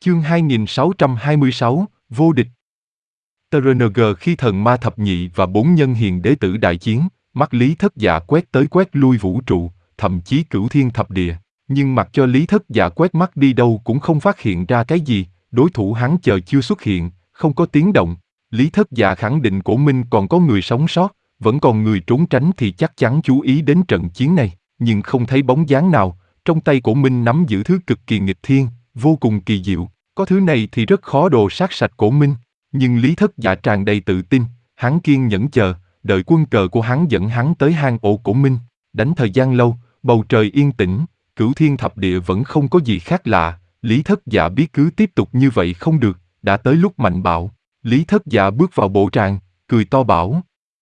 Chương 2626, Vô địch. TRNG khi thần ma thập nhị và 4 nhân hiền đế tử đại chiến, mắt Lý Thất Dạ quét tới quét lui vũ trụ, thậm chí cửu thiên thập địa. Nhưng mặc cho Lý Thất Dạ quét mắt đi đâu cũng không phát hiện ra cái gì, đối thủ hắn chờ chưa xuất hiện, không có tiếng động. Lý Thất Dạ khẳng định Cổ Minh còn có người sống sót, vẫn còn người trốn tránh thì chắc chắn chú ý đến trận chiến này, nhưng không thấy bóng dáng nào. Trong tay Cổ Minh nắm giữ thứ cực kỳ nghịch thiên, vô cùng kỳ diệu. Có thứ này thì rất khó đồ sát sạch Cổ Minh. Nhưng Lý Thất Dạ tràn đầy tự tin, hắn kiên nhẫn chờ, đợi quân cờ của hắn dẫn hắn tới hang ổ Cổ Minh. Đánh thời gian lâu, bầu trời yên tĩnh, cửu thiên thập địa vẫn không có gì khác lạ. Lý Thất Dạ biết cứ tiếp tục như vậy không được, đã tới lúc mạnh bạo. Lý Thất Dạ bước vào bộ tràng, cười to bảo: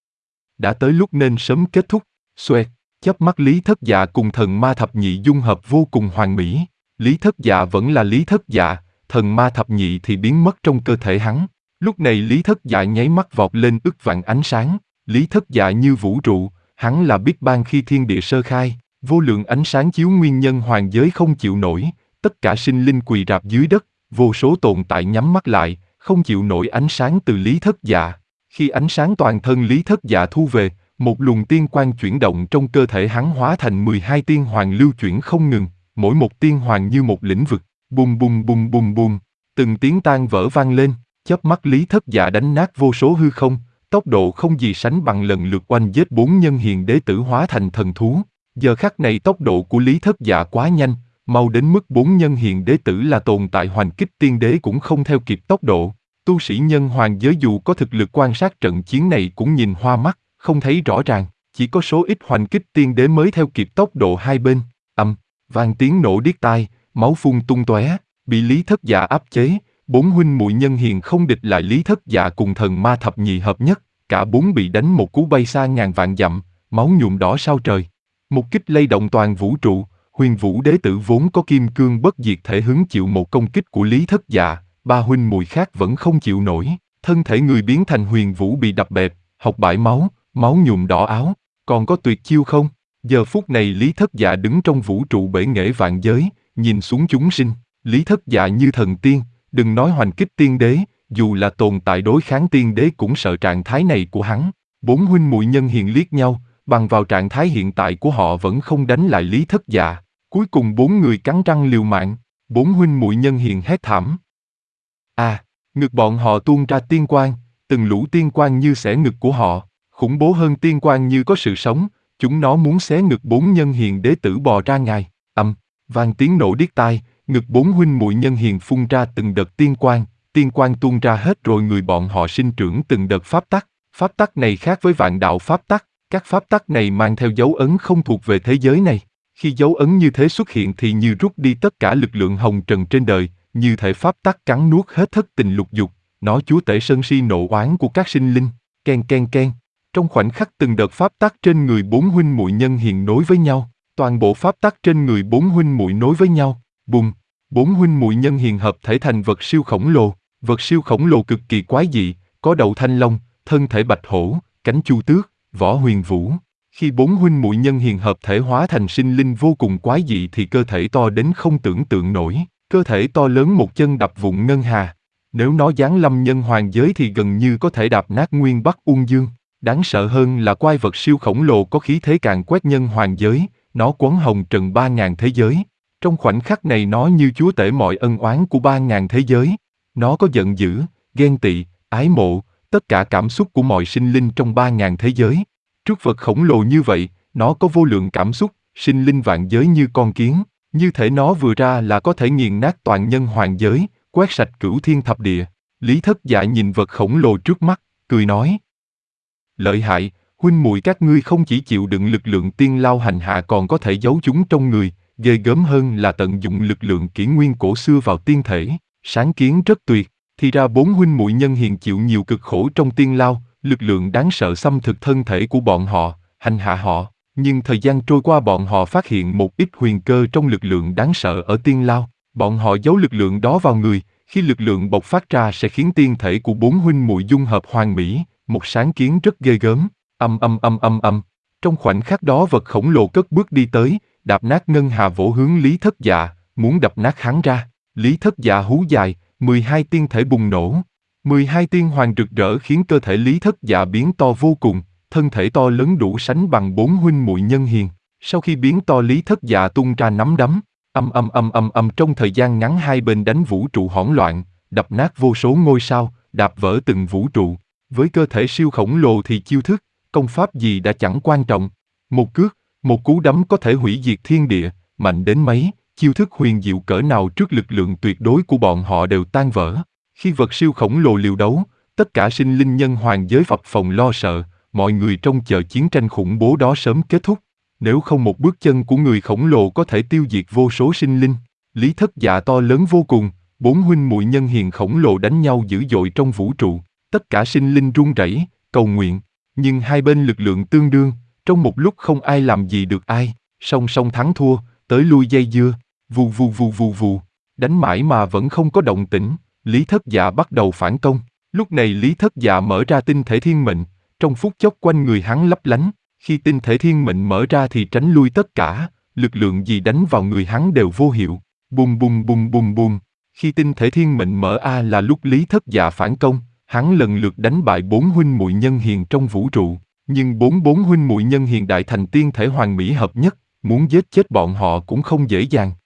đã tới lúc nên sớm kết thúc. Xoẹt, chớp mắt Lý Thất Dạ cùng thần ma thập nhị dung hợp vô cùng hoàn mỹ. Lý Thất Dạ vẫn là Lý Thất Dạ, thần ma thập nhị thì biến mất trong cơ thể hắn. Lúc này Lý Thất Dạ nháy mắt vọt lên ức vạn ánh sáng. Lý Thất Dạ như vũ trụ, hắn là Big Bang khi thiên địa sơ khai, vô lượng ánh sáng chiếu nguyên nhân hoàng giới không chịu nổi, tất cả sinh linh quỳ rạp dưới đất, vô số tồn tại nhắm mắt lại, không chịu nổi ánh sáng từ Lý Thất Dạ. Khi ánh sáng toàn thân Lý Thất Dạ thu về, một luồng tiên quang chuyển động trong cơ thể hắn hóa thành 12 tiên hoàng lưu chuyển không ngừng, mỗi một tiên hoàng như một lĩnh vực, bum bum bum bum bum, từng tiếng tan vỡ vang lên. Chớp mắt Lý Thất Dạ đánh nát vô số hư không, tốc độ không gì sánh bằng lần lượt oanh giết 4 nhân hiền đế tử hóa thành thần thú. Giờ khắc này tốc độ của Lý Thất Dạ quá nhanh, mau đến mức 4 nhân hiền đế tử là tồn tại hoành kích tiên đế cũng không theo kịp tốc độ. Tu sĩ nhân hoàng giới dù có thực lực quan sát trận chiến này cũng nhìn hoa mắt, không thấy rõ ràng, chỉ có số ít hoành kích tiên đế mới theo kịp tốc độ hai bên. Vang tiếng nổ điếc tai, máu phun tung tóe, bị Lý Thất Dạ áp chế. 4 huynh muội nhân hiền không địch lại Lý Thất Dạ cùng thần ma thập nhị hợp nhất, cả 4 bị đánh một cú bay xa ngàn vạn dặm, máu nhuộm đỏ sao trời. Một kích lay động toàn vũ trụ, Huyền Vũ đế tử vốn có kim cương bất diệt thể hứng chịu một công kích của Lý Thất Dạ, 3 huynh muội khác vẫn không chịu nổi, thân thể người biến thành Huyền Vũ bị đập bẹp, học bãi máu, máu nhuộm đỏ áo. Còn có tuyệt chiêu không? Giờ phút này Lý Thất Dạ đứng trong vũ trụ bể nghệ vạn giới, nhìn xuống chúng sinh. Lý Thất Dạ như thần tiên, đừng nói hoành kích tiên đế, dù là tồn tại đối kháng tiên đế cũng sợ trạng thái này của hắn. 4 huynh muội nhân hiền liếc nhau, bằng vào trạng thái hiện tại của họ vẫn không đánh lại Lý Thất Dạ. Cuối cùng 4 người cắn răng liều mạng, 4 huynh muội nhân hiền hét thảm. Ngực bọn họ tuôn ra tiên quang, từng lũ tiên quang như xẻ ngực của họ, khủng bố hơn tiên quang như có sự sống, chúng nó muốn xé ngực 4 nhân hiền đế tử bò ra ngoài. Vang tiếng nổ điếc tai, ngực 4 huynh muội nhân hiền phun ra từng đợt tiên quang tuôn ra hết rồi người bọn họ sinh trưởng từng đợt pháp tắc này khác với vạn đạo pháp tắc, các pháp tắc này mang theo dấu ấn không thuộc về thế giới này. Khi dấu ấn như thế xuất hiện thì như rút đi tất cả lực lượng hồng trần trên đời, như thể pháp tắc cắn nuốt hết thất tình lục dục, nó chúa tể sân si nộ oán của các sinh linh. Ken ken ken, trong khoảnh khắc từng đợt pháp tắc trên người 4 huynh muội nhân hiền nối với nhau, toàn bộ pháp tắc trên người 4 huynh muội nối với nhau, bùm, 4 huynh muội nhân hiền hợp thể thành vật siêu khổng lồ. Vật siêu khổng lồ cực kỳ quái dị, có đầu thanh long, thân thể bạch hổ, cánh chu tước, võ huyền vũ. Khi 4 huynh muội nhân hiền hợp thể hóa thành sinh linh vô cùng quái dị thì cơ thể to đến không tưởng tượng nổi, cơ thể to lớn một chân đập vụn ngân hà. Nếu nó giáng lâm nhân hoàng giới thì gần như có thể đạp nát nguyên Bắc Ung Dương. Đáng sợ hơn là quái vật siêu khổng lồ có khí thế càn quét nhân hoàng giới, nó quấn hồng trần 3.000 thế giới. Trong khoảnh khắc này nó như chúa tể mọi ân oán của 3.000 thế giới. Nó có giận dữ, ghen tị, ái mộ, tất cả cảm xúc của mọi sinh linh trong 3.000 thế giới. Trước vật khổng lồ như vậy, nó có vô lượng cảm xúc, sinh linh vạn giới như con kiến, như thể nó vừa ra là có thể nghiền nát toàn nhân hoàng giới, quét sạch cửu thiên thập địa. Lý Thất Dạ nhìn vật khổng lồ trước mắt, cười nói: lợi hại, huynh muội các ngươi không chỉ chịu đựng lực lượng tiên lao hành hạ còn có thể giấu chúng trong người, ghê gớm hơn là tận dụng lực lượng kỷ nguyên cổ xưa vào tiên thể. Sáng kiến rất tuyệt, thì ra 4 huynh muội nhân hiền chịu nhiều cực khổ trong tiên lao, lực lượng đáng sợ xâm thực thân thể của bọn họ, hành hạ họ. Nhưng thời gian trôi qua bọn họ phát hiện một ít huyền cơ trong lực lượng đáng sợ ở tiên lao. Bọn họ giấu lực lượng đó vào người, khi lực lượng bộc phát ra sẽ khiến tiên thể của 4 huynh muội dung hợp hoàn mỹ, một sáng kiến rất ghê gớm. Trong khoảnh khắc đó vật khổng lồ cất bước đi tới, đạp nát ngân hà vỗ hướng Lý Thất Dạ, muốn đập nát hắn ra. Lý Thất Dạ hú dài, 12 tiên thể bùng nổ. 12 tiên hoàng rực rỡ khiến cơ thể Lý Thất Dạ biến to vô cùng, thân thể to lớn đủ sánh bằng 4 huynh muội nhân hiền. Sau khi biến to Lý Thất Dạ tung ra nắm đấm, trong thời gian ngắn hai bên đánh vũ trụ hỗn loạn, đập nát vô số ngôi sao, đạp vỡ từng vũ trụ. Với cơ thể siêu khổng lồ thì chiêu thức, công pháp gì đã chẳng quan trọng. Một cước, một cú đấm có thể hủy diệt thiên địa, mạnh đến mấy, chiêu thức huyền diệu cỡ nào trước lực lượng tuyệt đối của bọn họ đều tan vỡ. Khi vật siêu khổng lồ liều đấu, tất cả sinh linh nhân hoàng giới phập phồng lo sợ, mọi người trông chờ chiến tranh khủng bố đó sớm kết thúc. Nếu không một bước chân của người khổng lồ có thể tiêu diệt vô số sinh linh. Lý Thất Dạ to lớn vô cùng, 4 huynh muội nhân hiền khổng lồ đánh nhau dữ dội trong vũ trụ. Tất cả sinh linh run rẩy, cầu nguyện. Nhưng hai bên lực lượng tương đương, trong một lúc không ai làm gì được ai, song song thắng thua, tới lui dây dưa, vù vù vù vù vù. Đánh mãi mà vẫn không có động tĩnh, Lý Thất Dạ bắt đầu phản công. Lúc này Lý Thất Dạ mở ra tinh thể thiên mệnh, trong phút chốc quanh người hắn lấp lánh. Khi tinh thể thiên mệnh mở ra thì tránh lui tất cả, lực lượng gì đánh vào người hắn đều vô hiệu. Bùm bùm bùm bùm bùm. Khi tinh thể thiên mệnh mở là lúc Lý Thất Dạ phản công, hắn lần lượt đánh bại 4 huynh muội nhân hiền trong vũ trụ. Nhưng bốn huynh muội nhân hiền đại thành tiên thể hoàn mỹ hợp nhất, muốn giết chết bọn họ cũng không dễ dàng.